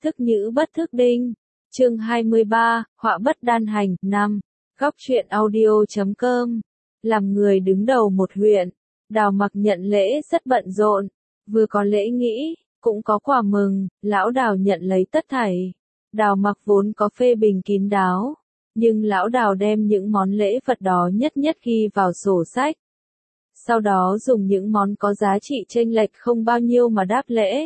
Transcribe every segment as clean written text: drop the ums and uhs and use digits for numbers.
Thức nhữ bất thức đinh. Chương 23, họa bất đan hành. 5. Góc truyện audio.com. Làm người đứng đầu một huyện, Đào Mặc nhận lễ rất bận rộn, vừa có lễ nghĩ, cũng có quà mừng. Lão Đào nhận lấy tất thảy. Đào Mặc vốn có phê bình kín đáo, nhưng lão Đào đem những món lễ vật đó nhất nhất ghi vào sổ sách. Sau đó dùng những món có giá trị chênh lệch không bao nhiêu mà đáp lễ.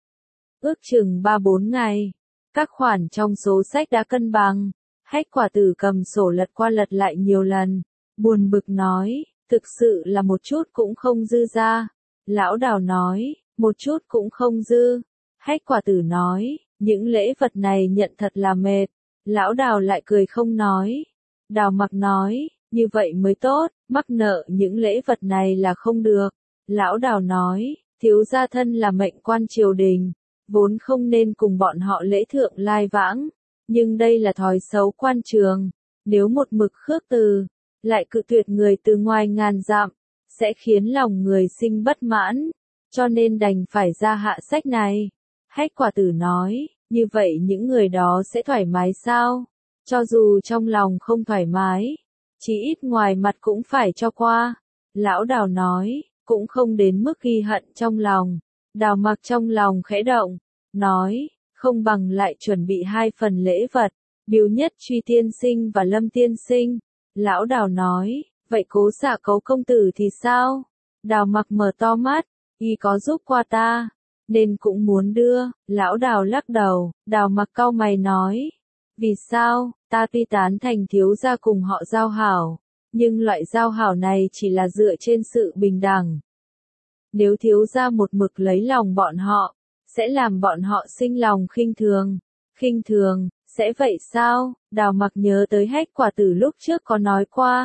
Ước chừng 3-4 ngày, các khoản trong số sách đã cân bằng. Hách Quả Tử cầm sổ lật qua lật lại nhiều lần, buồn bực nói, thực sự là một chút cũng không dư ra. Lão Đào nói, một chút cũng không dư. Hách Quả Tử nói, những lễ vật này nhận thật là mệt. Lão Đào lại cười không nói. Đào Mặc nói, như vậy mới tốt, mắc nợ những lễ vật này là không được. Lão Đào nói, thiếu gia thân là mệnh quan triều đình, vốn không nên cùng bọn họ lễ thượng lai vãng, nhưng đây là thói xấu quan trường, nếu một mực khước từ, lại cự tuyệt người từ ngoài ngàn dặm, sẽ khiến lòng người sinh bất mãn, cho nên đành phải ra hạ sách này. Hách Quả Tử nói, như vậy những người đó sẽ thoải mái sao? Cho dù trong lòng không thoải mái, chí ít ngoài mặt cũng phải cho qua. Lão Đào nói, cũng không đến mức ghi hận trong lòng. Đào Mặc trong lòng khẽ động, nói, không bằng lại chuẩn bị 2 phần lễ vật, biếu nhất Truy tiên sinh và Lâm tiên sinh. Lão Đào nói, vậy Cố Dạ Cấu công tử thì sao? Đào Mặc mở to mắt, y có giúp qua ta, nên cũng muốn đưa. Lão Đào lắc đầu. Đào Mặc cau mày nói, vì sao? Ta tuy tán thành thiếu gia cùng họ giao hảo, nhưng loại giao hảo này chỉ là dựa trên sự bình đẳng. Nếu thiếu gia một mực lấy lòng bọn họ, sẽ làm bọn họ sinh lòng khinh thường. Khinh thường, sẽ vậy sao? Đào Mặc nhớ tới Hách Quả Tử lúc trước có nói qua.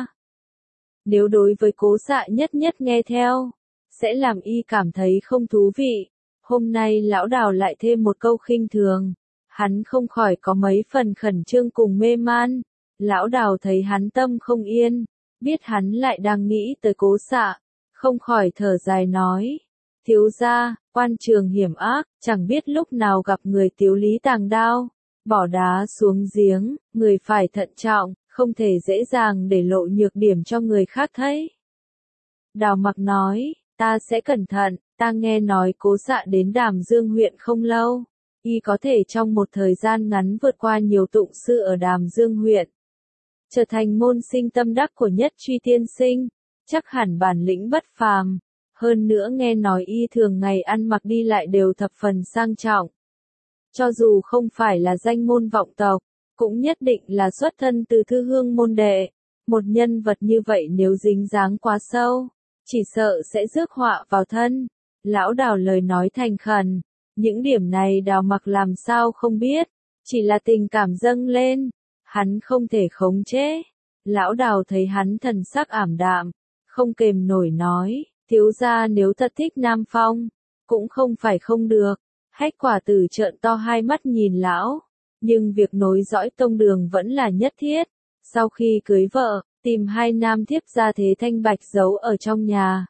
Nếu đối với Cố Dạ nhất nhất nghe theo, sẽ làm y cảm thấy không thú vị. Hôm nay lão Đào lại thêm một câu khinh thường. Hắn không khỏi có mấy phần khẩn trương cùng mê man. Lão Đào thấy hắn tâm không yên, biết hắn lại đang nghĩ tới Cố Dạ, không khỏi thở dài nói. Thiếu gia, quan trường hiểm ác, chẳng biết lúc nào gặp người tiếu lý tàng đao, bỏ đá xuống giếng, người phải thận trọng, không thể dễ dàng để lộ nhược điểm cho người khác thấy. Đào Mặc nói, ta sẽ cẩn thận. Ta nghe nói Cố Dạ đến Đàm Dương huyện không lâu, y có thể trong một thời gian ngắn vượt qua nhiều tụng sư ở Đàm Dương huyện, trở thành môn sinh tâm đắc của nhất Truy tiên sinh, chắc hẳn bản lĩnh bất phàm. Hơn nữa nghe nói y thường ngày ăn mặc đi lại đều thập phần sang trọng. Cho dù không phải là danh môn vọng tộc, cũng nhất định là xuất thân từ thư hương môn đệ. Một nhân vật như vậy nếu dính dáng quá sâu, chỉ sợ sẽ rước họa vào thân. Lão Đào lời nói thành khẩn, những điểm này Đào Mặc làm sao không biết, chỉ là tình cảm dâng lên, hắn không thể khống chế. Lão Đào thấy hắn thần sắc ảm đạm, không kềm nổi nói, thiếu gia nếu thật thích Nam Phong, cũng không phải không được. Hách Quả Tử trợn to hai mắt nhìn lão, nhưng việc nối dõi tông đường vẫn là nhất thiết. Sau khi cưới vợ, tìm 2 nam thiếp gia thế thanh bạch giấu ở trong nhà,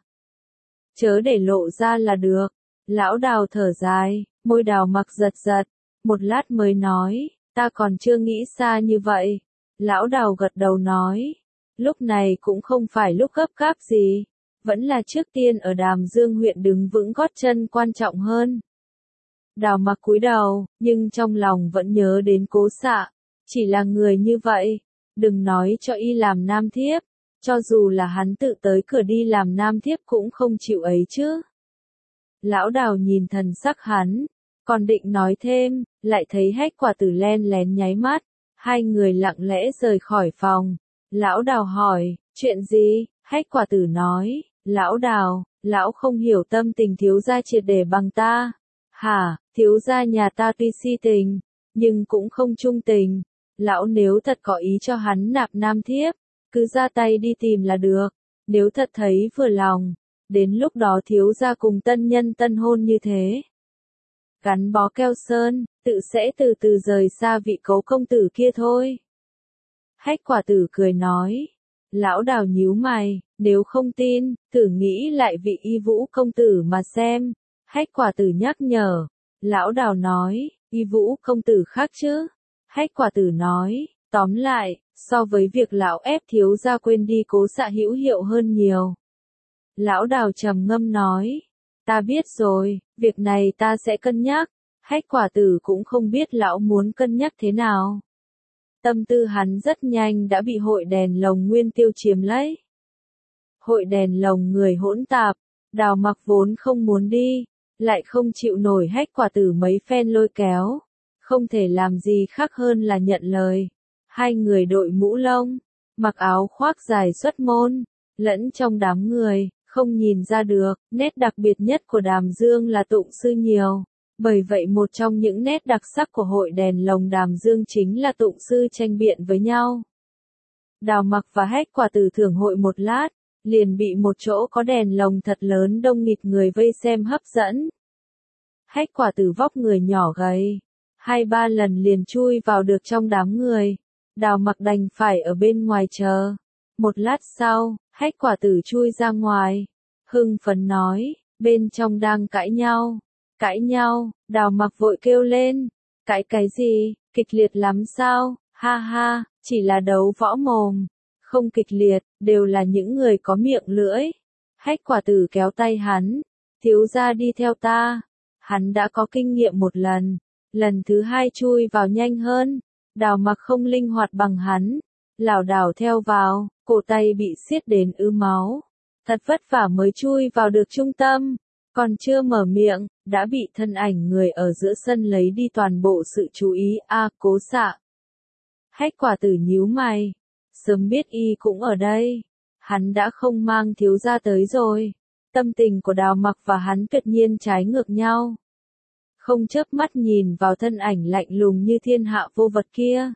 chớ để lộ ra là được. Lão Đào thở dài, môi Đào Mặc giật giật, một lát mới nói, ta còn chưa nghĩ xa như vậy. Lão Đào gật đầu nói, lúc này cũng không phải lúc gấp gáp gì, vẫn là trước tiên ở Đàm Dương huyện đứng vững gót chân quan trọng hơn. Đào Mặc cúi đầu, nhưng trong lòng vẫn nhớ đến Cố Dạ, chỉ là người như vậy, đừng nói cho y làm nam thiếp, cho dù là hắn tự tới cửa đi làm nam thiếp cũng không chịu ấy chứ. Lão Đào nhìn thần sắc hắn, còn định nói thêm, lại thấy Hách Quả Tử len lén nháy mắt, 2 người lặng lẽ rời khỏi phòng. Lão Đào hỏi, chuyện gì? Hách Quả Tử nói, Lão Đào, lão không hiểu tâm tình thiếu gia triệt để bằng ta. Hả, thiếu gia nhà ta tuy si tình, nhưng cũng không trung tình. Lão nếu thật có ý cho hắn nạp nam thiếp, cứ ra tay đi tìm là được. Nếu thật thấy vừa lòng, đến lúc đó thiếu gia cùng tân nhân tân hôn như thế, gắn bó keo sơn, tự sẽ từ từ rời xa vị Cố công tử kia thôi. Hách Quả Tử cười nói. Lão Đào nhíu mày, nếu không tin, thử nghĩ lại vị Y Vũ công tử mà xem. Hách Quả Tử nhắc nhở. Lão Đào nói, Y Vũ công tử khác chứ? Hách Quả Tử nói, tóm lại, so với việc lão ép thiếu gia quên đi Cố Xạ hữu hiệu hơn nhiều. Lão Đào trầm ngâm nói, ta biết rồi, việc này ta sẽ cân nhắc. Hách Quả Tử cũng không biết lão muốn cân nhắc thế nào. Tâm tư hắn rất nhanh đã bị hội đèn lồng Nguyên Tiêu chiếm lấy. Hội đèn lồng người hỗn tạp, Đào Mặc vốn không muốn đi, lại không chịu nổi Hách Quả Tử mấy phen lôi kéo, không thể làm gì khác hơn là nhận lời. Hai người đội mũ lông, mặc áo khoác dài xuất môn, lẫn trong đám người, không nhìn ra được, nét đặc biệt nhất của Đàm Dương là tụng sư nhiều. Bởi vậy một trong những nét đặc sắc của hội đèn lồng Đàm Dương chính là tụng sư tranh biện với nhau. Đào Mặc và Hách Quả Tử thưởng hội một lát, liền bị một chỗ có đèn lồng thật lớn đông nghịt người vây xem hấp dẫn. Hách Quả Tử vóc người nhỏ gầy, 2-3 lần liền chui vào được trong đám người. Đào Mặc đành phải ở bên ngoài chờ. Một lát sau, Hách Quả Tử chui ra ngoài, hưng phấn nói, bên trong đang cãi nhau. Cãi nhau, Đào Mặc vội kêu lên, cãi cái gì, kịch liệt lắm sao, ha ha, chỉ là đấu võ mồm, không kịch liệt, đều là những người có miệng lưỡi. Hách Quả Tử kéo tay hắn, thiếu gia đi theo ta. Hắn đã có kinh nghiệm một lần thứ hai chui vào nhanh hơn. Đào Mặc không linh hoạt bằng hắn, lảo đảo theo vào, cổ tay bị siết đến ứ máu. Thật vất vả mới chui vào được trung tâm, còn chưa mở miệng, đã bị thân ảnh người ở giữa sân lấy đi toàn bộ sự chú ý. Cố Xạ. Hách Quả Tử nhíu mày, sớm biết y cũng ở đây, hắn đã không mang thiếu gia tới rồi. Tâm tình của Đào Mặc và hắn tuyệt nhiên trái ngược nhau. Không chớp mắt nhìn vào thân ảnh lạnh lùng như thiên hạ vô vật kia.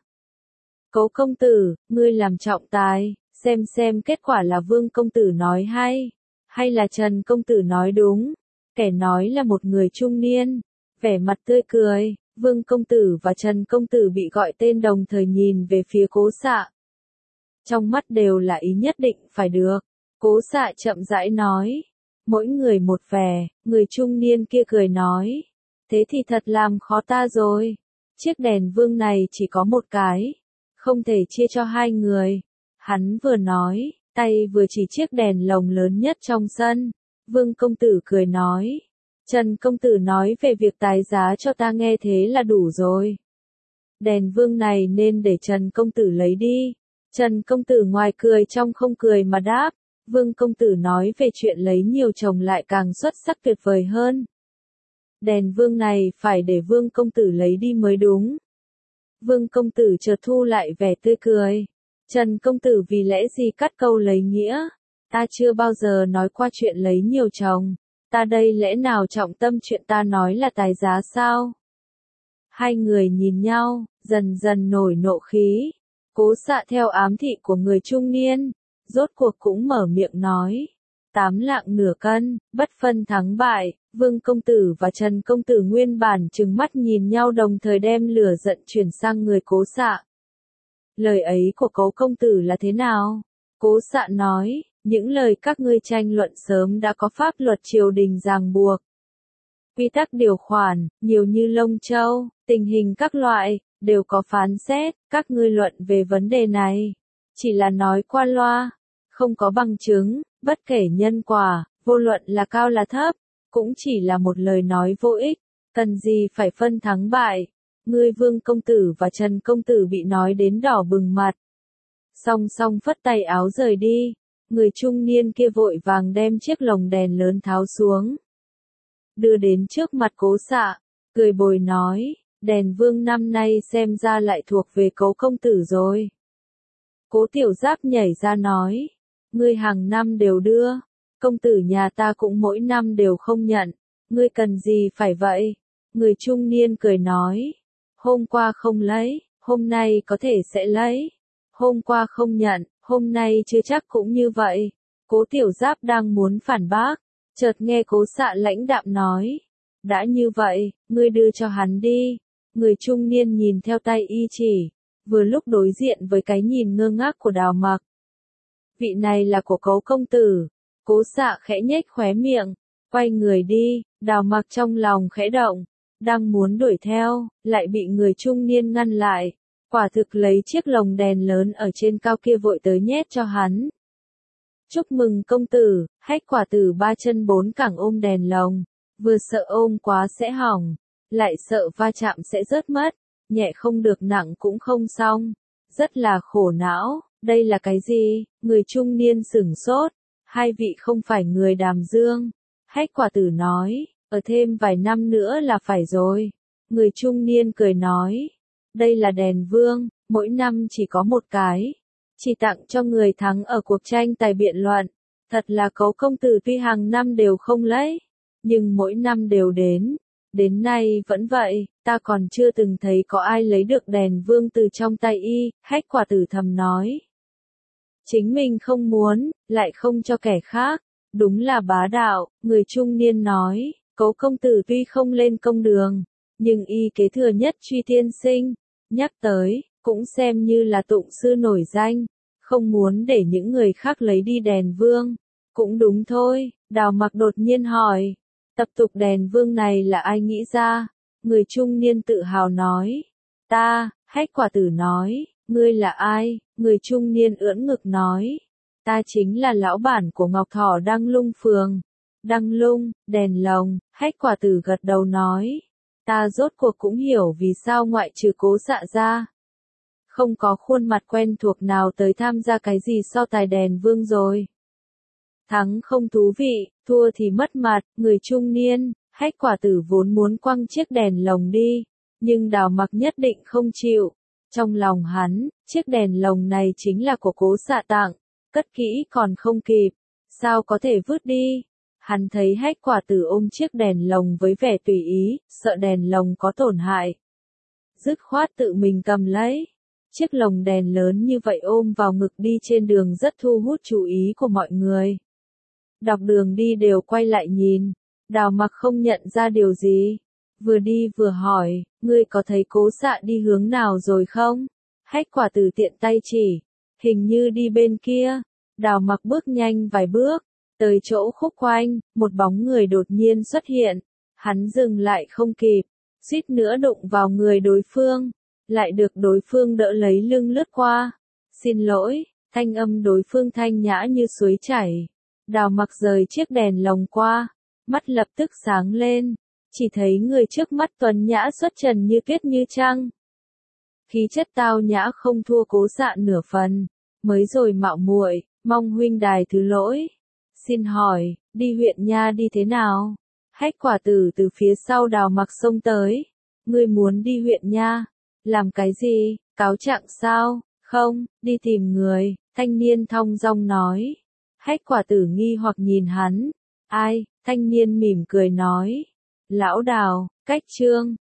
Cố công tử, ngươi làm trọng tài, xem kết quả là Vương công tử nói hay là Trần công tử nói đúng. Kẻ nói là một người trung niên, vẻ mặt tươi cười. Vương công tử và Trần công tử bị gọi tên đồng thời nhìn về phía Cố Xạ. Trong mắt đều là ý nhất định phải được. Cố Xạ chậm rãi nói, mỗi người một vẻ. Người trung niên kia cười nói, thế thì thật làm khó ta rồi. Chiếc đèn vương này chỉ có một cái, không thể chia cho hai người. Hắn vừa nói, tay vừa chỉ chiếc đèn lồng lớn nhất trong sân. Vương công tử cười nói, Trần công tử nói về việc tài giá cho ta nghe thế là đủ rồi. Đèn vương này nên để Trần công tử lấy đi. Trần công tử ngoài cười trong không cười mà đáp, Vương công tử nói về chuyện lấy nhiều chồng lại càng xuất sắc tuyệt vời hơn. Đèn vương này phải để Vương công tử lấy đi mới đúng. Vương công tử chợt thu lại vẻ tươi cười. Trần công tử vì lẽ gì cắt câu lấy nghĩa? Ta chưa bao giờ nói qua chuyện lấy nhiều chồng. Ta đây lẽ nào trọng tâm chuyện ta nói là tài giá sao? Hai người nhìn nhau, dần dần nổi nộ khí. Cố Xạ theo ám thị của người trung niên, rốt cuộc cũng mở miệng nói. 8 lạng nửa cân, bất phân thắng bại. Vương công tử và Trần công tử nguyên bản trừng mắt nhìn nhau đồng thời đem lửa giận chuyển sang người Cố Xạ. Lời ấy của Cố công tử là thế nào? Cố Xạ nói, những lời các ngươi tranh luận sớm đã có pháp luật triều đình ràng buộc. Quy tắc điều khoản, nhiều như lông châu, tình hình các loại, đều có phán xét. Các ngươi luận về vấn đề này, chỉ là nói qua loa, không có bằng chứng, bất kể nhân quả, vô luận là cao là thấp, cũng chỉ là một lời nói vô ích, cần gì phải phân thắng bại. Ngươi Vương công tử và Trần công tử bị nói đến đỏ bừng mặt. Song song phất tay áo rời đi, người trung niên kia vội vàng đem chiếc lồng đèn lớn tháo xuống. Đưa đến trước mặt Cố Xạ, cười bồi nói, đèn vương năm nay xem ra lại thuộc về Cố công tử rồi. Cố Tiểu Giáp nhảy ra nói, ngươi hàng năm đều đưa, công tử nhà ta cũng mỗi năm đều không nhận, ngươi cần gì phải vậy? Người trung niên cười nói, hôm qua không lấy, hôm nay có thể sẽ lấy. Hôm qua không nhận, hôm nay chưa chắc cũng như vậy. Cố Tiểu Giáp đang muốn phản bác, chợt nghe Cố Xạ lãnh đạm nói, đã như vậy, ngươi đưa cho hắn đi. Người trung niên nhìn theo tay y chỉ, vừa lúc đối diện với cái nhìn ngơ ngác của Đào Mặc. Vị này là của Cố công tử. Cố Xạ khẽ nhếch khóe miệng, quay người đi. Đào Mặc trong lòng khẽ động, đang muốn đuổi theo, lại bị người trung niên ngăn lại. Quả thực lấy chiếc lồng đèn lớn ở trên cao kia vội tới nhét cho hắn. Chúc mừng công tử, Hách Quả Tử ba chân bốn cẳng ôm đèn lồng, vừa sợ ôm quá sẽ hỏng, lại sợ va chạm sẽ rớt mất, nhẹ không được nặng cũng không xong, rất là khổ não. Đây là cái gì? Người trung niên sửng sốt, hai vị không phải người Đàm Dương. Hách Quả Tử nói, ở thêm vài năm nữa là phải rồi. Người trung niên cười nói, đây là đèn vương, mỗi năm chỉ có một cái, chỉ tặng cho người thắng ở cuộc tranh tài biện luận. Thật là Cấu công tử tuy hàng năm đều không lấy, nhưng mỗi năm đều đến nay vẫn vậy, ta còn chưa từng thấy có ai lấy được đèn vương từ trong tay y. Hách Quả Tử thầm nói, chính mình không muốn, lại không cho kẻ khác, đúng là bá đạo. Người trung niên nói, Cấu công tử tuy không lên công đường, nhưng y kế thừa nhất Truy tiên sinh, nhắc tới, cũng xem như là tụng sư nổi danh, không muốn để những người khác lấy đi đèn vương. Cũng đúng thôi. Đào Mặc đột nhiên hỏi, tập tục đèn vương này là ai nghĩ ra? Người trung niên tự hào nói, ta. Hách Quả Tử nói, ngươi là ai? Người trung niên ưỡn ngực nói, ta chính là lão bản của Ngọc Thỏ Đăng Lung phường. Đăng Lung, đèn lồng. Hách Quả Tử gật đầu nói, ta rốt cuộc cũng hiểu vì sao ngoại trừ Cố Xạ ra, không có khuôn mặt quen thuộc nào tới tham gia cái gì so tài đèn vương rồi. Thắng không thú vị, thua thì mất mặt. Người trung niên, Hách Quả Tử vốn muốn quăng chiếc đèn lồng đi, nhưng Đào Mặc nhất định không chịu. Trong lòng hắn, chiếc đèn lồng này chính là của Cố Xạ tặng, cất kỹ còn không kịp, sao có thể vứt đi. Hắn thấy Hách Quả Tử ôm chiếc đèn lồng với vẻ tùy ý, sợ đèn lồng có tổn hại, dứt khoát tự mình cầm lấy. Chiếc lồng đèn lớn như vậy ôm vào ngực đi trên đường rất thu hút chú ý của mọi người. Dọc đường đi đều quay lại nhìn, Đào Mặc không nhận ra điều gì, vừa đi vừa hỏi, ngươi có thấy Cố Xạ đi hướng nào rồi không? Hách Quả Tử tiện tay chỉ, hình như đi bên kia. Đào Mặc bước nhanh vài bước, tới chỗ khúc quanh, một bóng người đột nhiên xuất hiện, hắn dừng lại không kịp, suýt nữa đụng vào người đối phương, lại được đối phương đỡ lấy lưng lướt qua. Xin lỗi. Thanh âm đối phương thanh nhã như suối chảy. Đào Mặc rời chiếc đèn lồng qua, mắt lập tức sáng lên, chỉ thấy người trước mắt tuấn nhã xuất trần như tuyết như trăng. Khí chất tao nhã không thua Cố Xạ nửa phần, mới rồi mạo muội, mong huynh đài thứ lỗi. Xin hỏi, đi huyện nha đi thế nào? Hách Quả Tử từ phía sau Đào Mặc xông tới. Ngươi muốn đi huyện nha? Làm cái gì? Cáo trạng sao? Không, đi tìm người. Thanh niên thong dong nói. Hách Quả Tử nghi hoặc nhìn hắn. Ai? Thanh niên mỉm cười nói. Lão Đào, cách Trương.